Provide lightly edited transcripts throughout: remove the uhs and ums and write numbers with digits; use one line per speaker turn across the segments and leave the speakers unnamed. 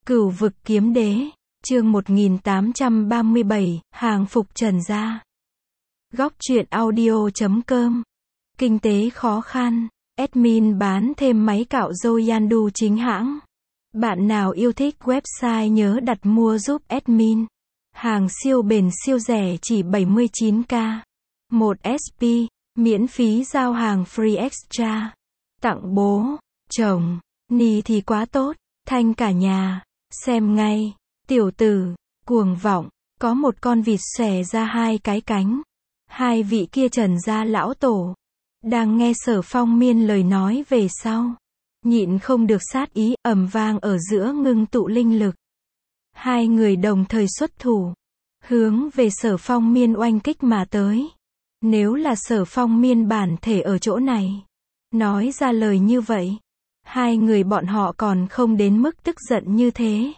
Cửu vực kiếm đế, chương 1837, hàng phục Trần gia. Góc truyện audio.com. Kinh tế khó khăn, admin bán thêm máy cạo râu Yandu chính hãng. Bạn nào yêu thích website nhớ đặt mua giúp admin. Hàng siêu bền siêu rẻ chỉ 79k. 1 SP, miễn phí giao hàng free extra. Tặng bố, chồng, ni thì quá tốt, thanh cả nhà. Xem ngay, tiểu tử, cuồng vọng, có một con vịt xòe ra hai cái cánh. Hai vị kia Trần gia lão tổ, đang nghe Sở Phong Miên lời nói về sau. Nhịn không được sát ý, ầm vang ở giữa ngưng tụ linh lực. Hai người đồng thời xuất thủ, hướng về Sở Phong Miên oanh kích mà tới. Nếu là Sở Phong Miên bản thể ở chỗ này, nói ra lời như vậy, hai người bọn họ còn không đến mức tức giận như thế.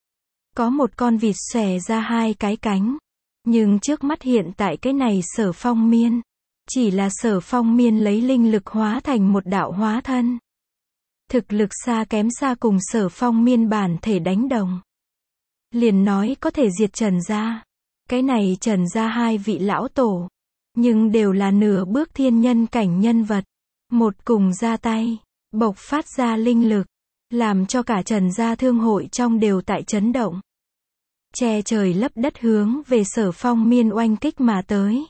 Có một con vịt xòe ra hai cái cánh. Nhưng trước mắt hiện tại cái này Sở Phong Miên, chỉ là Sở Phong Miên lấy linh lực hóa thành một đạo hóa thân. Thực lực xa kém xa cùng Sở Phong Miên bản thể đánh đồng. Liền nói có thể diệt Trần gia. Cái này Trần gia hai vị lão tổ, nhưng đều là nửa bước thiên nhân cảnh nhân vật. Một cùng ra tay, bộc phát ra linh lực, làm cho cả Trần gia thương hội trong đều tại chấn động. Che trời lấp đất hướng về Sở Phong Miên oanh kích mà tới.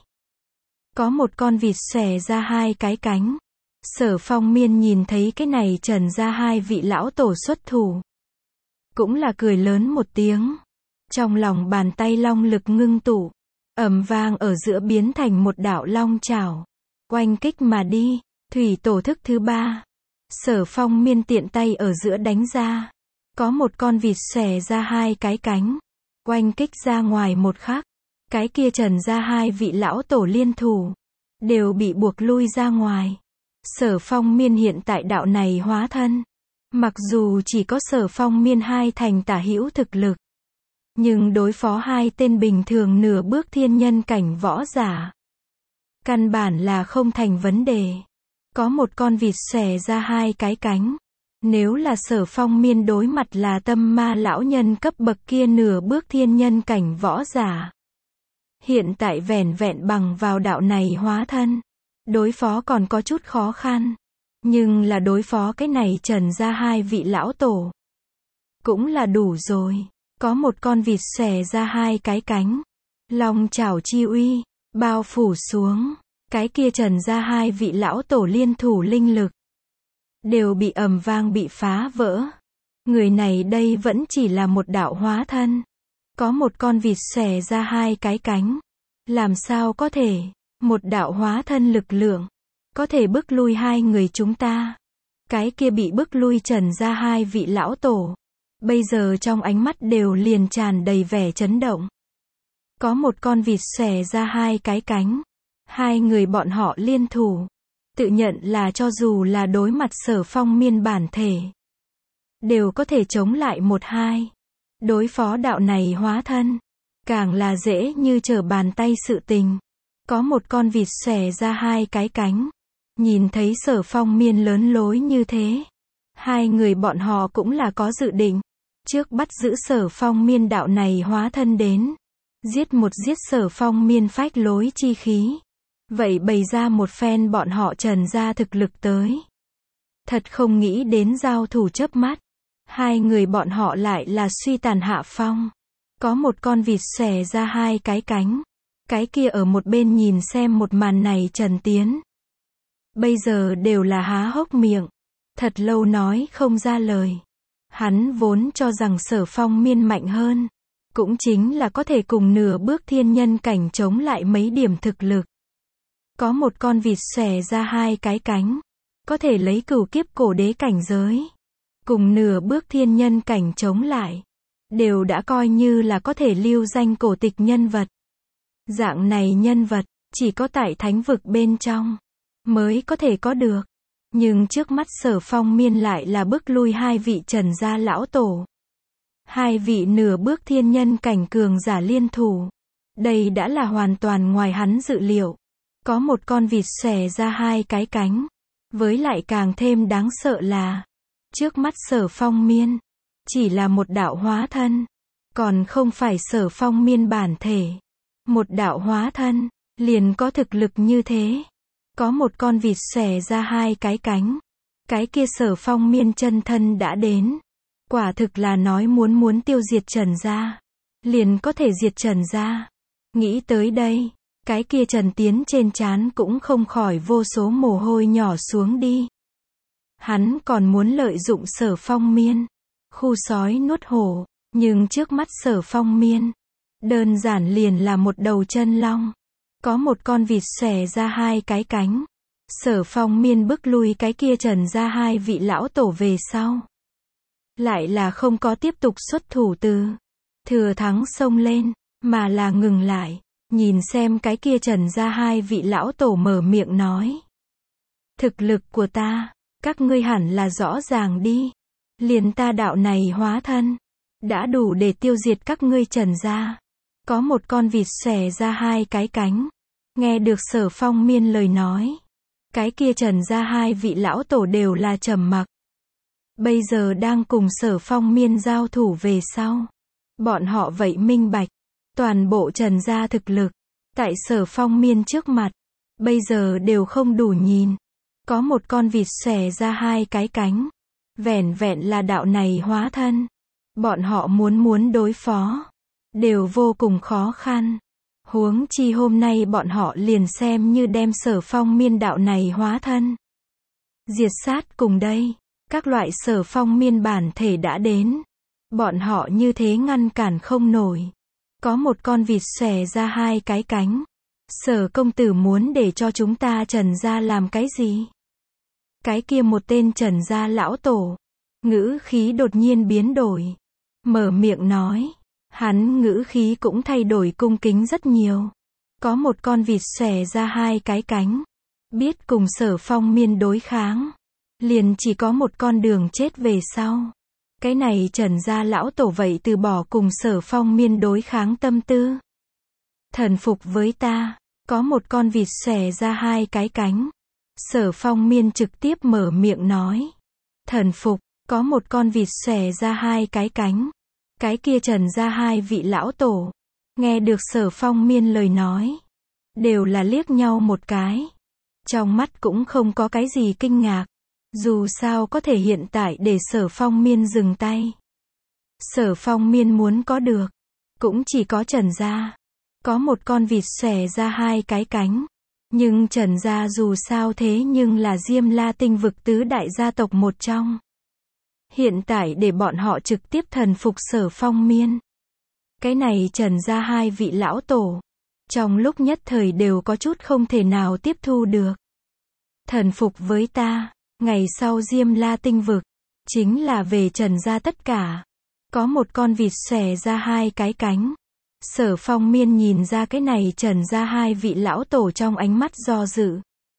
Có một con vịt xòe ra hai cái cánh. Sở Phong Miên nhìn thấy cái này Trần gia hai vị lão tổ xuất thủ, cũng là cười lớn một tiếng. Trong lòng bàn tay long lực ngưng tụ, ầm vang ở giữa biến thành một đạo long chảo, oanh kích mà đi. Thủy tổ thức thứ ba, Sở Phong Miên tiện tay ở giữa đánh ra. Có một con vịt xòe ra hai cái cánh, oanh kích ra ngoài một khắc. Cái kia Trần gia hai vị lão tổ liên thủ, đều bị buộc lui ra ngoài. Sở Phong Miên hiện tại đạo này hóa thân, mặc dù chỉ có Sở Phong Miên hai thành tả hữu thực lực, nhưng đối phó hai tên bình thường nửa bước thiên nhân cảnh võ giả, căn bản là không thành vấn đề. Có một con vịt xòe ra hai cái cánh. Nếu là Sở Phong Miên đối mặt là tâm ma lão nhân cấp bậc kia nửa bước thiên nhân cảnh võ giả, hiện tại vẻn vẹn bằng vào đạo này hóa thân, đối phó còn có chút khó khăn. Nhưng là đối phó cái này Trần gia hai vị lão tổ, cũng là đủ rồi. Có một con vịt xòe ra hai cái cánh, long chảo chi uy, bao phủ xuống. Cái kia Trần gia hai vị lão tổ liên thủ linh lực, đều bị ầm vang bị phá vỡ. Người này đây vẫn chỉ là một đạo hóa thân. Có một con vịt xòe ra hai cái cánh. Làm sao có thể, một đạo hóa thân lực lượng, có thể bức lui hai người chúng ta. Cái kia bị bức lui Trần gia hai vị lão tổ, bây giờ trong ánh mắt đều liền tràn đầy vẻ chấn động. Có một con vịt xòe ra hai cái cánh. Hai người bọn họ liên thủ, tự nhận là cho dù là đối mặt Sở Phong Miên bản thể, đều có thể chống lại một hai. Đối phó đạo này hóa thân, càng là dễ như trở bàn tay sự tình. Có một con vịt xòe ra hai cái cánh. Nhìn thấy Sở Phong Miên lớn lối như thế, hai người bọn họ cũng là có dự định, trước bắt giữ Sở Phong Miên đạo này hóa thân đến, giết Sở Phong Miên phách lối chi khí. Vậy bày ra một phen bọn họ Trần gia thực lực tới. Thật không nghĩ đến giao thủ chớp mắt, hai người bọn họ lại là suy tàn hạ phong. Có một con vịt xòe ra hai cái cánh. Cái kia ở một bên nhìn xem một màn này Trần Tiến, bây giờ đều là há hốc miệng, thật lâu nói không ra lời. Hắn vốn cho rằng Sở Phong Miên mạnh hơn, cũng chính là có thể cùng nửa bước thiên nhân cảnh chống lại mấy điểm thực lực. Có một con vịt xòe ra hai cái cánh, có thể lấy cửu kiếp cổ đế cảnh giới, cùng nửa bước thiên nhân cảnh chống lại, đều đã coi như là có thể lưu danh cổ tịch nhân vật. Dạng này nhân vật, chỉ có tại thánh vực bên trong, mới có thể có được. Nhưng trước mắt Sở Phong Miên lại là bức lui hai vị Trần gia lão tổ. Hai vị nửa bước thiên nhân cảnh cường giả liên thủ. Đây đã là hoàn toàn ngoài hắn dự liệu. Có một con vịt xòe ra hai cái cánh. Với lại càng thêm đáng sợ là, trước mắt Sở Phong Miên, chỉ là một đạo hóa thân, còn không phải Sở Phong Miên bản thể. Một đạo hóa thân, liền có thực lực như thế. Có một con vịt xòe ra hai cái cánh. Cái kia Sở Phong Miên chân thân đã đến. Quả thực là nói muốn tiêu diệt Trần gia, liền có thể diệt Trần gia. Nghĩ tới đây, cái kia Trần Tiến trên trán cũng không khỏi vô số mồ hôi nhỏ xuống đi. Hắn còn muốn lợi dụng Sở Phong Miên, khu sói nuốt hổ, nhưng trước mắt Sở Phong Miên, đơn giản liền là một đầu chân long. Có một con vịt xòe ra hai cái cánh. Sở Phong Miên bức lui cái kia Trần gia hai vị lão tổ về sau. Lại là không có tiếp tục xuất thủ thừa thắng xông lên, mà là ngừng lại, nhìn xem cái kia Trần gia hai vị lão tổ mở miệng nói. Thực lực của ta, các ngươi hẳn là rõ ràng đi. Liền ta đạo này hóa thân, đã đủ để tiêu diệt các ngươi Trần gia. Có một con vịt xòe ra hai cái cánh. Nghe được Sở Phong Miên lời nói, cái kia Trần gia hai vị lão tổ đều là trầm mặc. Bây giờ đang cùng Sở Phong Miên giao thủ về sau. Bọn họ vậy minh bạch, toàn bộ Trần gia thực lực, tại Sở Phong Miên trước mặt, bây giờ đều không đủ nhìn. Có một con vịt xòe ra hai cái cánh. Vẻn vẹn là đạo này hóa thân. Bọn họ muốn đối phó, đều vô cùng khó khăn. Huống chi hôm nay bọn họ liền xem như đem Sở Phong Miên đạo này hóa thân diệt sát cùng đây. Các loại Sở Phong Miên bản thể đã đến. Bọn họ như thế ngăn cản không nổi. Có một con vịt xòe ra hai cái cánh. Sở công tử muốn để cho chúng ta Trần gia làm cái gì? Cái kia một tên Trần gia lão tổ, ngữ khí đột nhiên biến đổi. Mở miệng nói. Hắn ngữ khí cũng thay đổi cung kính rất nhiều. Có một con vịt xòe ra hai cái cánh. Biết cùng Sở Phong Miên đối kháng. Liền chỉ có một con đường chết về sau. Cái này Trần gia lão tổ vậy từ bỏ cùng Sở Phong Miên đối kháng tâm tư. Thần phục với ta. Có một con vịt xòe ra hai cái cánh. Sở Phong Miên trực tiếp mở miệng nói. Thần phục. Có một con vịt xòe ra hai cái cánh. Cái kia Trần gia hai vị lão tổ, nghe được Sở Phong Miên lời nói, đều là liếc nhau một cái. Trong mắt cũng không có cái gì kinh ngạc. Dù sao có thể hiện tại để Sở Phong Miên dừng tay. Sở Phong Miên muốn có được, cũng chỉ có Trần gia. Có một con vịt xòe ra hai cái cánh. Nhưng Trần gia dù sao thế nhưng là Diêm La Tinh vực tứ đại gia tộc một trong. Hiện tại để bọn họ trực tiếp thần phục Sở Phong Miên. Cái này Trần gia hai vị lão tổ, trong lúc nhất thời đều có chút không thể nào tiếp thu được. Thần phục với ta, ngày sau Diêm La Tinh vực, chính là về Trần gia tất cả. Có một con vịt xòe ra hai cái cánh. Sở Phong Miên nhìn ra cái này Trần gia hai vị lão tổ trong ánh mắt do dự.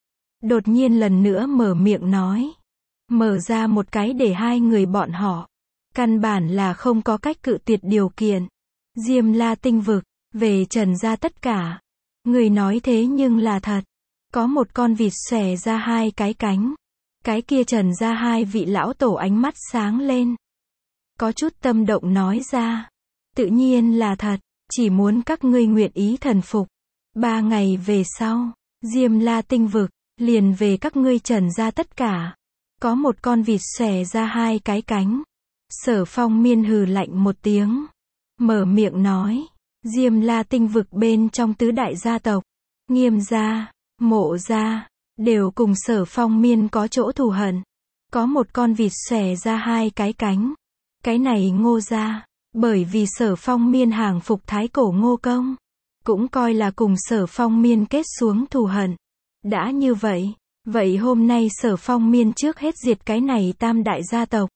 Đột nhiên lần nữa mở miệng nói. Mở ra một cái để hai người bọn họ. Căn bản là không có cách cự tuyệt điều kiện. Diêm La Tinh vực, về Trần gia tất cả. Người nói thế nhưng là thật. Có một con vịt xòe ra hai cái cánh. Cái kia Trần gia hai vị lão tổ ánh mắt sáng lên. Có chút tâm động nói ra. Tự nhiên là thật, chỉ muốn các ngươi nguyện ý thần phục. 3 ngày về sau, Diêm La Tinh vực, liền về các ngươi Trần gia tất cả. Có một con vịt xòe ra hai cái cánh. Sở Phong Miên hừ lạnh một tiếng. Mở miệng nói. Diêm La Tinh vực bên trong tứ đại gia tộc. Nghiêm gia, Mộ gia, đều cùng Sở Phong Miên có chỗ thù hận. Có một con vịt xòe ra hai cái cánh. Cái này Ngô gia, bởi vì Sở Phong Miên hàng phục thái cổ Ngô Công. Cũng coi là cùng Sở Phong Miên kết xuống thù hận. Đã như vậy. Vậy hôm nay Sở Phong Miên trước hết diệt cái này tam đại gia tộc.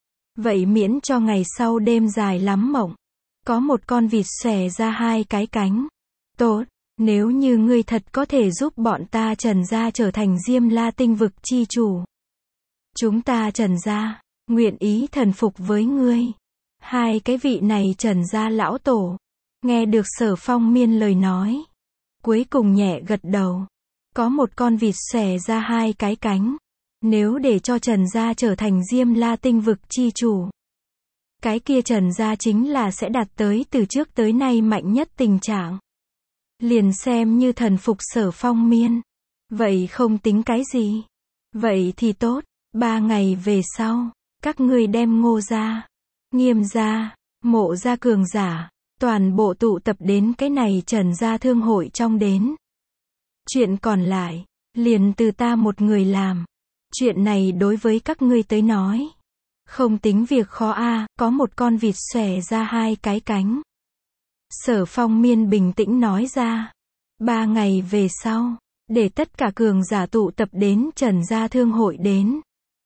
Vậy miễn cho ngày sau đêm dài lắm mộng. Có một con vịt xòe ra hai cái cánh. Tốt, nếu như ngươi thật có thể giúp bọn ta Trần gia trở thành Diêm La Tinh vực chi chủ. Chúng ta Trần gia, nguyện ý thần phục với ngươi. Hai cái vị này Trần gia lão tổ, nghe được Sở Phong Miên lời nói. Cuối cùng nhẹ gật đầu. Có một con vịt xòe ra hai cái cánh. Nếu để cho Trần gia trở thành Diêm La Tinh vực chi chủ, Cái kia Trần gia chính là sẽ đạt tới từ trước tới nay mạnh nhất tình trạng. Liền xem như thần phục Sở Phong Miên. Vậy không tính cái gì. Vậy thì tốt, 3 ngày về sau, các ngươi đem Ngô gia, Nghiêm gia, Mộ gia cường giả, toàn bộ tụ tập đến cái này Trần gia thương hội trong đến. Chuyện còn lại, liền từ ta một người làm. Chuyện này đối với các ngươi tới nói, không tính việc khó a, có một con vịt xòe ra 2 cái cánh. Sở Phong Miên bình tĩnh nói ra. 3 ngày về sau, để tất cả cường giả tụ tập đến Trần gia thương hội đến.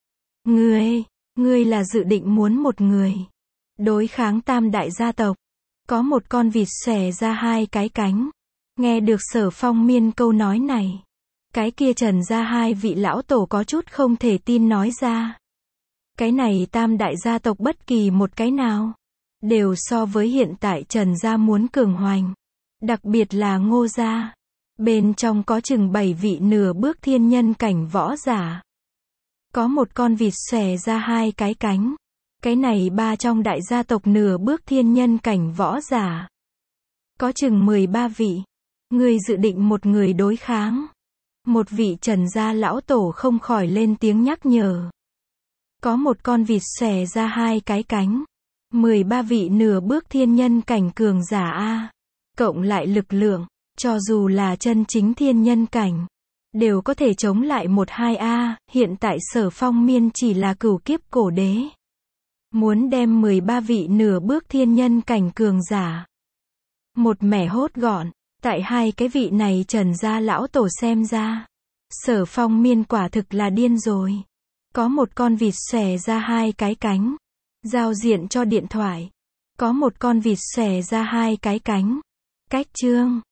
Ngươi là dự định muốn một người đối kháng tam đại gia tộc. Có một con vịt xòe ra 2 cái cánh. Nghe được Sở Phong Miên câu nói này, cái kia Trần gia 2 vị lão tổ có chút không thể tin nói ra. Cái này tam đại gia tộc bất kỳ một cái nào, đều so với hiện tại Trần gia muốn cường hoành. Đặc biệt là Ngô gia. Bên trong có chừng 7 vị nửa bước thiên nhân cảnh võ giả. Có một con vịt xòe ra 2 cái cánh. Cái này 3 trong đại gia tộc nửa bước thiên nhân cảnh võ giả. Có chừng 13 vị. Ngươi dự định một người đối kháng. Một vị Trần gia lão tổ không khỏi lên tiếng nhắc nhở. Có một con vịt xòe ra 2 cái cánh. 13 vị nửa bước thiên nhân cảnh cường giả a. Cộng lại lực lượng, cho dù là chân chính thiên nhân cảnh, đều có thể chống lại 1-2 a. Hiện tại Sở Phong Miên chỉ là cửu kiếp cổ đế. Muốn đem 13 vị nửa bước thiên nhân cảnh cường giả một mẻ hốt gọn. Tại 2 cái vị này Trần gia lão tổ xem ra, Sở Phong Miên quả thực là điên rồi. Có một con vịt xòe ra 2 cái cánh. Giao diện cho điện thoại. Có một con vịt xòe ra 2 cái cánh. Cách chương